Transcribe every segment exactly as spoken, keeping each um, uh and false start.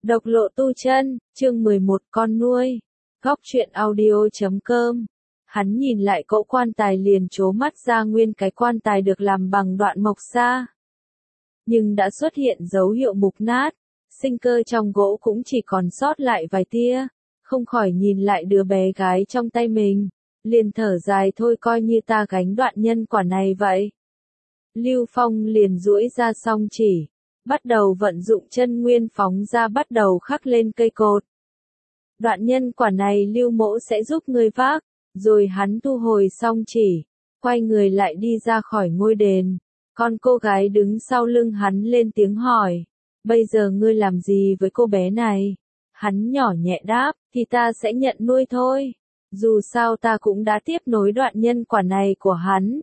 Độc lộ tu chân, chương mười một con nuôi. Góc truyện audio chấm com. Hắn nhìn lại cỗ quan tài liền trố mắt ra, nguyên cái quan tài được làm bằng đoạn mộc sa. Nhưng đã xuất hiện dấu hiệu mục nát, sinh cơ trong gỗ cũng chỉ còn sót lại vài tia, không khỏi nhìn lại đứa bé gái trong tay mình, liền thở dài, thôi coi như ta gánh đoạn nhân quả này vậy. Lưu Phong liền duỗi ra song chỉ, bắt đầu vận dụng chân nguyên phóng ra, bắt đầu khắc lên cây cột. Đoạn nhân quả này Lưu Mỗ sẽ giúp ngươi vác, rồi hắn thu hồi song chỉ, quay người lại đi ra khỏi ngôi đền. Con cô gái đứng sau lưng hắn lên tiếng hỏi, bây giờ ngươi làm gì với cô bé này? Hắn nhỏ nhẹ đáp, thì ta sẽ nhận nuôi thôi, dù sao ta cũng đã tiếp nối đoạn nhân quả này của hắn.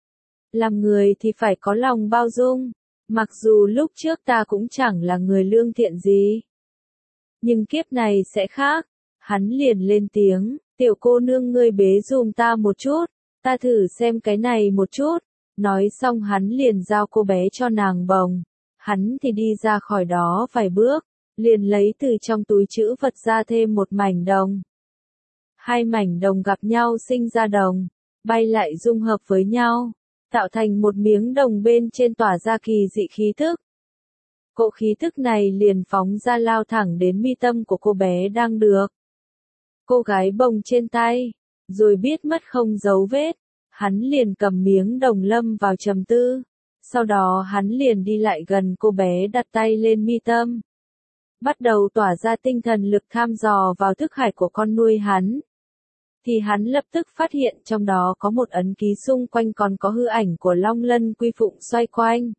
Làm người thì phải có lòng bao dung, mặc dù lúc trước ta cũng chẳng là người lương thiện gì. Nhưng kiếp này sẽ khác. Hắn liền lên tiếng, tiểu cô nương ngươi bế dùm ta một chút, ta thử xem cái này một chút. Nói xong hắn liền giao cô bé cho nàng bồng. Hắn thì đi ra khỏi đó vài bước, liền lấy từ trong túi trữ vật ra thêm một mảnh đồng. Hai mảnh đồng gặp nhau sinh ra đồng, bay lại dung hợp với nhau, tạo thành một miếng đồng bên trên tỏa ra kỳ dị khí thức. Cỗ khí thức này liền phóng ra lao thẳng đến mi tâm của cô bé đang được cô gái bồng trên tay, rồi biết mất không dấu vết. Hắn liền cầm miếng đồng lâm vào trầm tư, sau đó hắn liền đi lại gần cô bé, đặt tay lên mi tâm, bắt đầu tỏa ra tinh thần lực tham dò vào thức hải của con nuôi hắn. Thì hắn lập tức phát hiện trong đó có một ấn ký, xung quanh còn có hư ảnh của Long Lân Quy Phụng xoay quanh.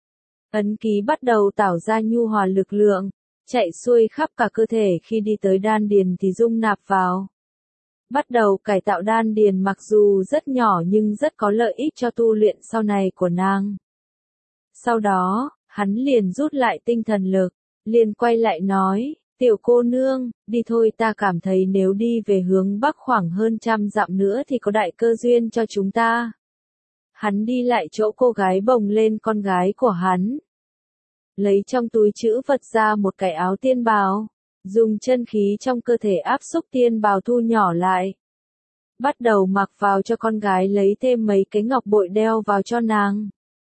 Ấn ký bắt đầu tạo ra nhu hòa lực lượng, chạy xuôi khắp cả cơ thể, khi đi tới đan điền thì dung nạp vào. Bắt đầu cải tạo đan điền, mặc dù rất nhỏ nhưng rất có lợi ích cho tu luyện sau này của nàng. Sau đó, hắn liền rút lại tinh thần lực, liền quay lại nói, tiểu cô nương, đi thôi, ta cảm thấy nếu đi về hướng bắc khoảng hơn trăm dặm nữa thì có đại cơ duyên cho chúng ta. Hắn đi lại chỗ cô gái bồng lên con gái của hắn, lấy trong túi trữ vật ra một cái áo tiên bào, dùng chân khí trong cơ thể áp xúc tiên bào thu nhỏ lại. Bắt đầu mặc vào cho con gái, lấy thêm mấy cái ngọc bội đeo vào cho nàng.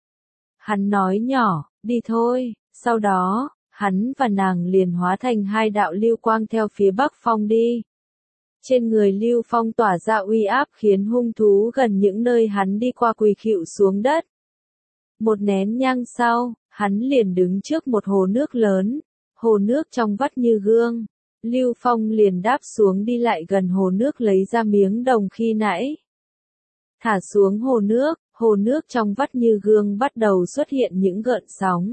Hắn nói nhỏ, đi thôi, sau đó, hắn và nàng liền hóa thành hai đạo lưu quang theo phía bắc phong đi. Trên người Lưu Phong tỏa ra uy áp khiến hung thú gần những nơi hắn đi qua quỳ khuỵu xuống đất. Một nén nhang sau, hắn liền đứng trước một hồ nước lớn, hồ nước trong vắt như gương. Lưu Phong liền đáp xuống, đi lại gần hồ nước, lấy ra miếng đồng khi nãy, thả xuống hồ nước. Hồ nước trong vắt như gương bắt đầu xuất hiện những gợn sóng.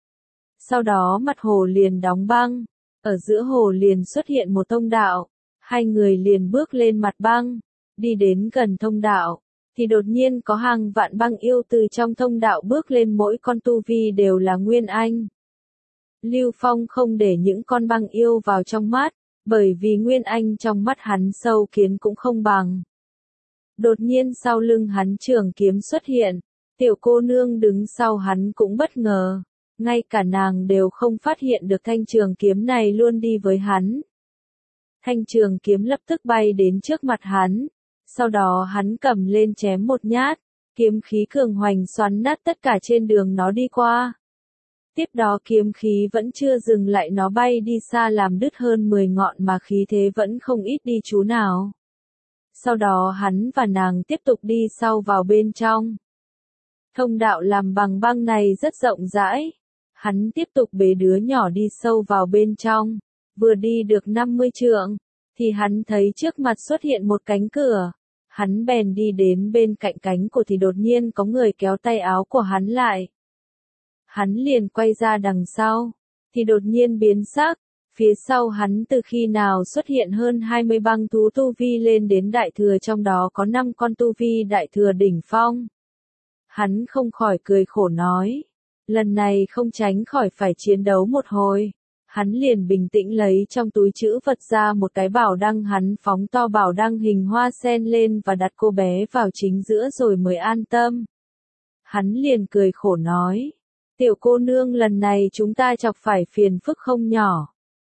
Sau đó mặt hồ liền đóng băng, ở giữa hồ liền xuất hiện một thông đạo. Hai người liền bước lên mặt băng, đi đến gần thông đạo, thì đột nhiên có hàng vạn băng yêu từ trong thông đạo bước lên, mỗi con tu vi đều là nguyên anh. Lưu Phong không để những con băng yêu vào trong mắt, bởi vì nguyên anh trong mắt hắn sâu kiến cũng không bằng. Đột nhiên sau lưng hắn trường kiếm xuất hiện, tiểu cô nương đứng sau hắn cũng bất ngờ, ngay cả nàng đều không phát hiện được thanh trường kiếm này luôn đi với hắn. Thanh trường kiếm lập tức bay đến trước mặt hắn, sau đó hắn cầm lên chém một nhát, kiếm khí cường hoành xoắn nát tất cả trên đường nó đi qua. Tiếp đó kiếm khí vẫn chưa dừng lại, nó bay đi xa làm đứt hơn mười ngọn, mà khí thế vẫn không ít đi chú nào. Sau đó hắn và nàng tiếp tục đi sau vào bên trong. Thông đạo làm bằng băng này rất rộng rãi. Hắn tiếp tục bế đứa nhỏ đi sâu vào bên trong. Vừa đi được năm mươi trượng, thì hắn thấy trước mặt xuất hiện một cánh cửa. Hắn bèn đi đến bên cạnh cánh cửa thì đột nhiên có người kéo tay áo của hắn lại. Hắn liền quay ra đằng sau, thì đột nhiên biến sắc. Phía sau hắn từ khi nào xuất hiện hơn hai mươi băng thú tu vi lên đến đại thừa, trong đó có năm con tu vi đại thừa đỉnh phong. Hắn không khỏi cười khổ nói, lần này không tránh khỏi phải chiến đấu một hồi. Hắn liền bình tĩnh lấy trong túi trữ vật ra một cái bảo đăng, hắn phóng to bảo đăng hình hoa sen lên và đặt cô bé vào chính giữa rồi mới an tâm. Hắn liền cười khổ nói, tiểu cô nương, lần này chúng ta chọc phải phiền phức không nhỏ.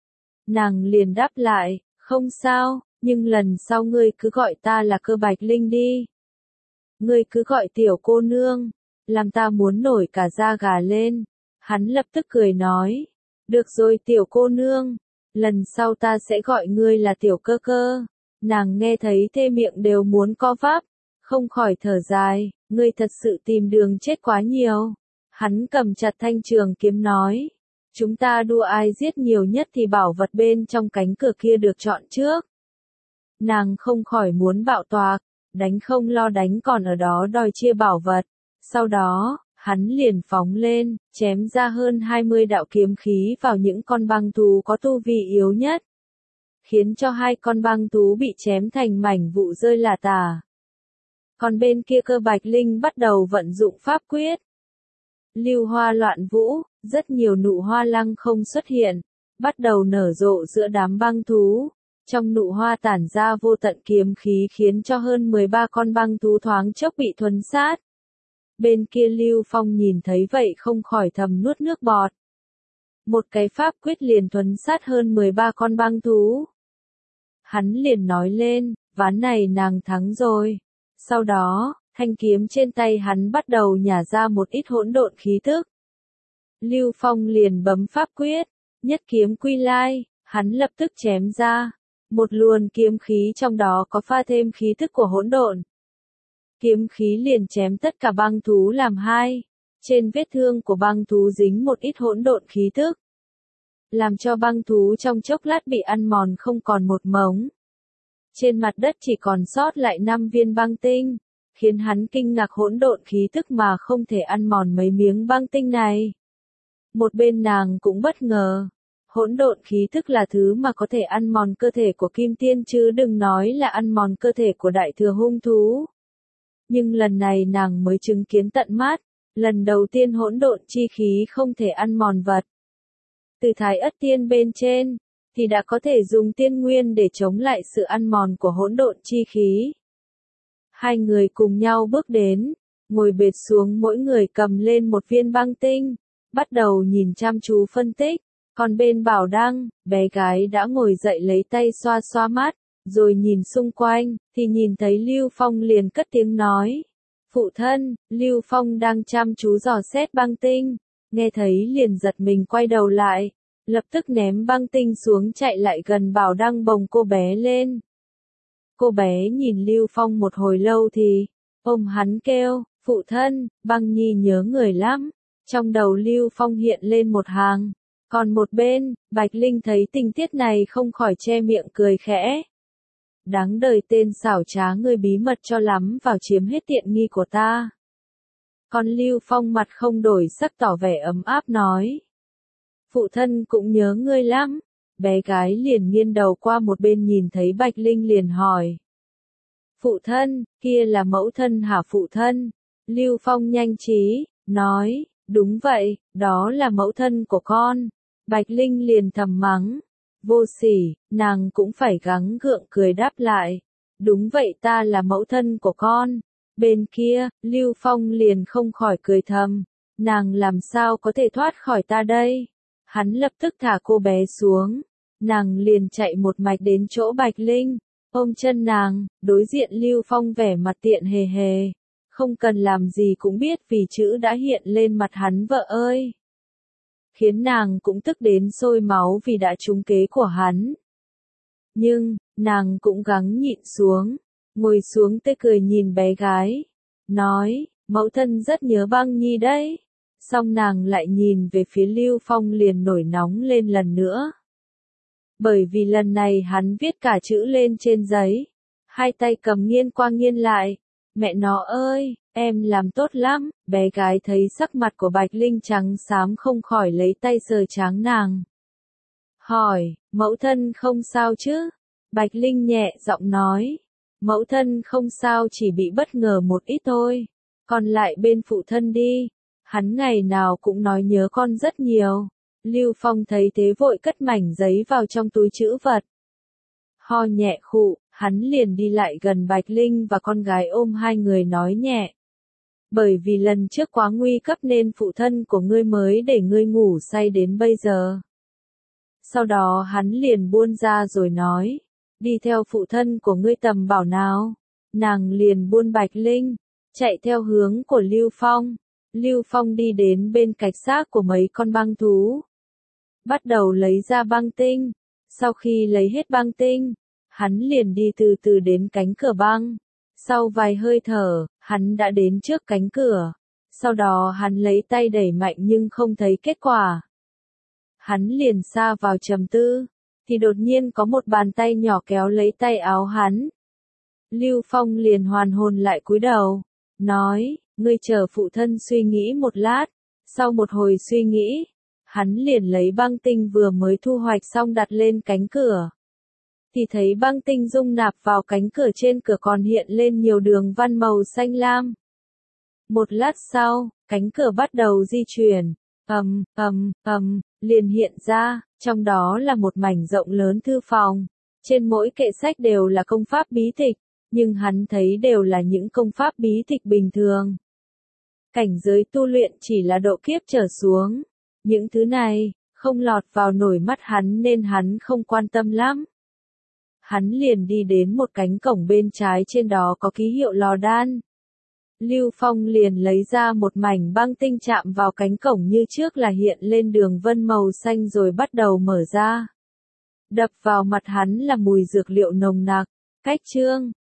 Nàng liền đáp lại, không sao, nhưng lần sau ngươi cứ gọi ta là Cơ Bạch Linh đi. Ngươi cứ gọi tiểu cô nương, làm ta muốn nổi cả da gà lên. Hắn lập tức cười nói, được rồi tiểu cô nương, lần sau ta sẽ gọi ngươi là tiểu cơ cơ. Nàng nghe thấy thê miệng đều muốn co vắp, không khỏi thở dài, ngươi thật sự tìm đường chết quá nhiều. Hắn cầm chặt thanh trường kiếm nói, chúng ta đua ai giết nhiều nhất thì bảo vật bên trong cánh cửa kia được chọn trước. Nàng không khỏi muốn bạo toạc, đánh không lo đánh còn ở đó đòi chia bảo vật. Sau đó, hắn liền phóng lên, chém ra hơn hai mươi đạo kiếm khí vào những con băng thú có tu vi yếu nhất, khiến cho hai con băng thú bị chém thành mảnh vụn rơi lả tả. Còn bên kia Cơ Bạch Linh bắt đầu vận dụng pháp quyết. Lưu hoa loạn vũ, rất nhiều nụ hoa lăng không xuất hiện, bắt đầu nở rộ giữa đám băng thú. Trong nụ hoa tản ra vô tận kiếm khí khiến cho hơn mười ba con băng thú thoáng chốc bị thuần sát. Bên kia Lưu Phong nhìn thấy vậy không khỏi thầm nuốt nước bọt. Một cái pháp quyết liền thuần sát hơn mười ba con băng thú. Hắn liền nói lên, ván này nàng thắng rồi. Sau đó, thanh kiếm trên tay hắn bắt đầu nhả ra một ít hỗn độn khí tức. Lưu Phong liền bấm pháp quyết, nhất kiếm quy lai, hắn lập tức chém ra. Một luồng kiếm khí trong đó có pha thêm khí tức của hỗn độn. Kiếm khí liền chém tất cả băng thú làm hai. Trên vết thương của băng thú dính một ít hỗn độn khí tức, làm cho băng thú trong chốc lát bị ăn mòn không còn một mống. Trên mặt đất chỉ còn sót lại năm viên băng tinh, khiến hắn kinh ngạc hỗn độn khí tức mà không thể ăn mòn mấy miếng băng tinh này. Một bên nàng cũng bất ngờ, hỗn độn khí tức là thứ mà có thể ăn mòn cơ thể của kim tiên chứ đừng nói là ăn mòn cơ thể của đại thừa hung thú. Nhưng lần này nàng mới chứng kiến tận mắt, lần đầu tiên hỗn độn chi khí không thể ăn mòn vật. Từ Thái Ất Tiên bên trên, thì đã có thể dùng tiên nguyên để chống lại sự ăn mòn của hỗn độn chi khí. Hai người cùng nhau bước đến, ngồi bệt xuống mỗi người cầm lên một viên băng tinh, bắt đầu nhìn chăm chú phân tích. Còn bên Bảo Đăng, bé gái đã ngồi dậy lấy tay xoa xoa mắt, rồi nhìn xung quanh, thì nhìn thấy Lưu Phong liền cất tiếng nói. Phụ thân, Lưu Phong đang chăm chú dò xét băng tinh, nghe thấy liền giật mình quay đầu lại, lập tức ném băng tinh xuống chạy lại gần Bảo Đăng bồng cô bé lên. Cô bé nhìn Lưu Phong một hồi lâu thì, ôm hắn kêu, phụ thân, băng nhi nhớ người lắm. Trong đầu Lưu Phong hiện lên một hàng. Còn một bên, Bạch Linh thấy tình tiết này không khỏi che miệng cười khẽ. Đáng đời tên xảo trá ngươi bí mật cho lắm vào chiếm hết tiện nghi của ta. Còn Lưu Phong mặt không đổi sắc tỏ vẻ ấm áp nói. Phụ thân cũng nhớ ngươi lắm. Bé gái liền nghiêng đầu qua một bên nhìn thấy Bạch Linh liền hỏi. Phụ thân, kia là mẫu thân hả phụ thân? Lưu Phong nhanh trí, nói, đúng vậy, đó là mẫu thân của con. Bạch Linh liền thầm mắng. Vô sỉ, nàng cũng phải gắng gượng cười đáp lại. Đúng vậy ta là mẫu thân của con. Bên kia, Lưu Phong liền không khỏi cười thầm. Nàng làm sao có thể thoát khỏi ta đây? Hắn lập tức thả cô bé xuống. Nàng liền chạy một mạch đến chỗ Bạch Linh. Ôm chân nàng, đối diện Lưu Phong vẻ mặt tiện hề hề. Không cần làm gì cũng biết vì chữ đã hiện lên mặt hắn vợ ơi. Khiến nàng cũng tức đến sôi máu vì đã trúng kế của hắn. Nhưng, nàng cũng gắng nhịn xuống, ngồi xuống tê cười nhìn bé gái. Nói, mẫu thân rất nhớ băng nhi đấy. Xong nàng lại nhìn về phía Lưu Phong liền nổi nóng lên lần nữa. Bởi vì lần này hắn viết cả chữ lên trên giấy. Hai tay cầm nghiêng qua nghiêng lại. Mẹ nó ơi, em làm tốt lắm. Bé gái thấy sắc mặt của Bạch Linh trắng xám không khỏi lấy tay sờ tráng nàng. Hỏi, mẫu thân không sao chứ? Bạch Linh nhẹ giọng nói. Mẫu thân không sao chỉ bị bất ngờ một ít thôi. Còn lại bên phụ thân đi. Hắn ngày nào cũng nói nhớ con rất nhiều. Lưu Phong thấy thế vội cất mảnh giấy vào trong túi trữ vật. Ho nhẹ khụ, hắn liền đi lại gần Bạch Linh và con gái ôm hai người nói nhẹ. Bởi vì lần trước quá nguy cấp nên phụ thân của ngươi mới để ngươi ngủ say đến bây giờ. Sau đó hắn liền buôn ra rồi nói, đi theo phụ thân của ngươi tầm bảo nào. Nàng liền buôn Bạch Linh, chạy theo hướng của Lưu Phong. Lưu Phong đi đến bên cạnh xác của mấy con băng thú. Bắt đầu lấy ra băng tinh. Sau khi lấy hết băng tinh, hắn liền đi từ từ đến cánh cửa băng. Sau vài hơi thở, hắn đã đến trước cánh cửa. Sau đó hắn lấy tay đẩy mạnh nhưng không thấy kết quả. Hắn liền sa vào trầm tư, thì đột nhiên có một bàn tay nhỏ kéo lấy tay áo hắn. Lưu Phong liền hoàn hồn lại cúi đầu, nói, ngươi chờ phụ thân suy nghĩ một lát. Sau một hồi suy nghĩ, hắn liền lấy băng tinh vừa mới thu hoạch xong đặt lên cánh cửa. Thì thấy băng tinh dung nạp vào cánh cửa, trên cửa còn hiện lên nhiều đường văn màu xanh lam. Một lát sau, cánh cửa bắt đầu di chuyển, ầm, ầm, ầm, liền hiện ra, trong đó là một mảnh rộng lớn thư phòng. Trên mỗi kệ sách đều là công pháp bí tịch, nhưng hắn thấy đều là những công pháp bí tịch bình thường. Cảnh giới tu luyện chỉ là độ kiếp trở xuống. Những thứ này, không lọt vào nổi mắt hắn nên hắn không quan tâm lắm. Hắn liền đi đến một cánh cổng bên trái, trên đó có ký hiệu lò đan. Lưu Phong liền lấy ra một mảnh băng tinh, chạm vào cánh cổng như trước là hiện lên đường vân màu xanh rồi bắt đầu mở ra. Đập vào mặt hắn là mùi dược liệu nồng nặc. Cách chương